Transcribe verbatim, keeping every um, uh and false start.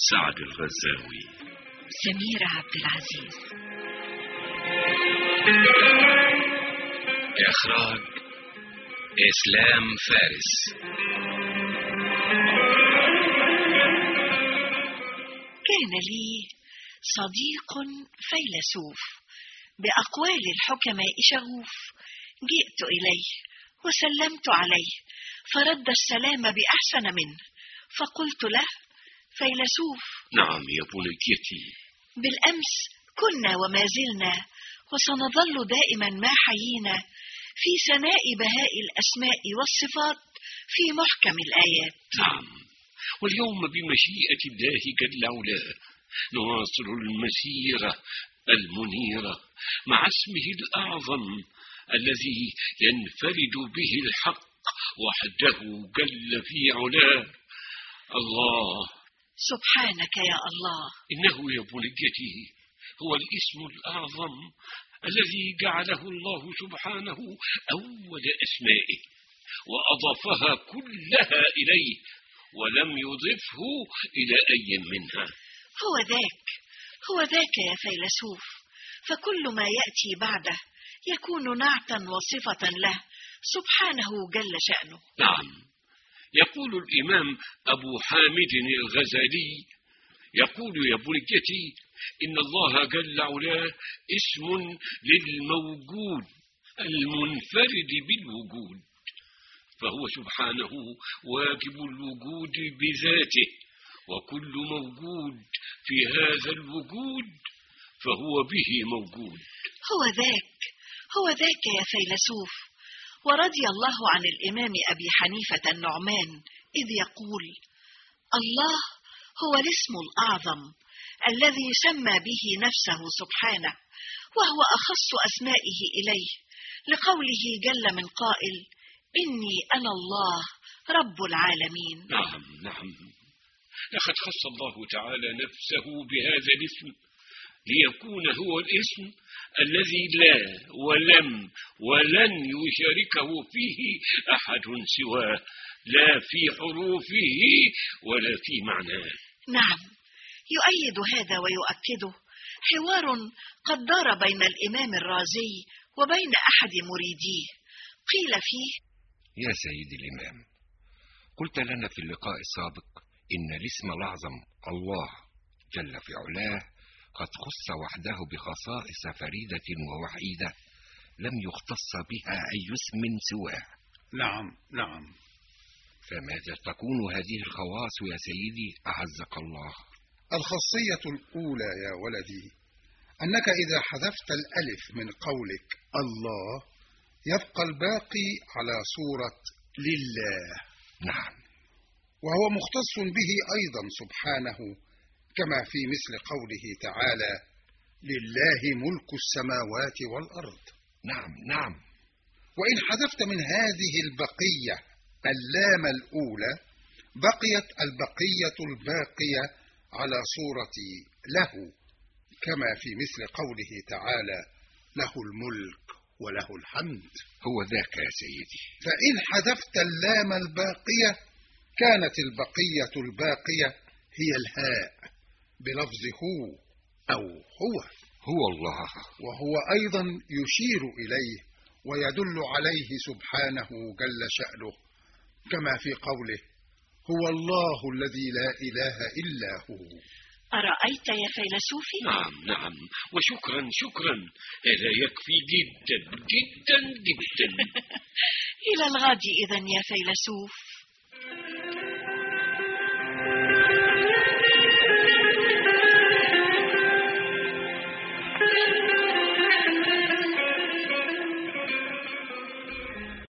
سعد الغزاوي. سميرة عبد العزيز. إخراج إسلام فارس. كان لي صديق فيلسوف بأقوال الحكماء شغوف، جئت إليه وسلمت عليه فرد السلام بأحسن منه، فقلت له: فيلسوف. نعم يا بنيتي. بالأمس كنا وما زلنا وسنظل دائما ما حيينا في ثناء بهاء الأسماء والصفات في محكم الآيات. نعم، واليوم بمشيئة الله جل علاه نواصل المسيرة المنيرة مع اسمه الأعظم الذي ينفرد به الحق وحده جل في علاه. الله. سبحانك يا الله. إنه يا بنيتي هو الاسم الأعظم الذي جعله الله سبحانه أول أسمائه وأضافها كلها إليه ولم يضفه إلى أي منها. هو ذاك هو ذاك يا فيلسوف، فكل ما يأتي بعده يكون نعتا وصفة له سبحانه جل شأنه. نعم، يقول الإمام أبو حامد الغزالي، يقول يا بنيتي: إن الله جل علاه اسم للموجود المنفرد بالوجود، فهو سبحانه واجب الوجود بذاته، وكل موجود في هذا الوجود فهو به موجود. هو ذاك هو ذاك يا فيلسوف. ورضي الله عن الإمام أبي حنيفة النعمان إذ يقول: الله هو الاسم الأعظم الذي سمى به نفسه سبحانه، وهو أخص أسمائه إليه، لقوله جل من قائل: إني أنا الله رب العالمين. نعم نعم، لقد خص الله تعالى نفسه بهذا الاسم ليكون هو الاسم الذي لا ولم ولن يشاركه فيه أحد سواه، لا في حروفه ولا في معناه. نعم، يؤيد هذا ويؤكده حوار قد دار بين الإمام الرازي وبين أحد مريديه، قيل فيه: يا سيدي الإمام، قلت لنا في اللقاء السابق إن الاسم الأعظم الله جل في علاه قد خص وحده بخصائص فريدة ووحيدة لم يختص بها أي اسم سواه. نعم نعم. فماذا تكون هذه الخواص يا سيدي أعزك الله؟ الخاصية الأولى يا ولدي أنك إذا حذفت الألف من قولك الله يبقى الباقي على صورة لله. نعم. وهو مختص به أيضا سبحانه، كما في مثل قوله تعالى: لله ملك السماوات والأرض. نعم نعم. وإن حذفت من هذه البقية اللام الأولى بقيت البقية الباقية على صورة له، كما في مثل قوله تعالى: له الملك وله الحمد. هو ذاك يا سيدي. فإن حذفت اللام الباقية كانت البقية الباقية هي الهاء بلفظ هو أو هو. هو الله. وهو أيضا يشير إليه ويدل عليه سبحانه جل شأنه، كما في قوله: هو الله الذي لا إله إلا هو. أرأيت يا فيلسوفي؟ نعم نعم، وشكرا شكرا، هذا يكفي جدا جدا جدا. إلى الغد إذن يا فيلسوف.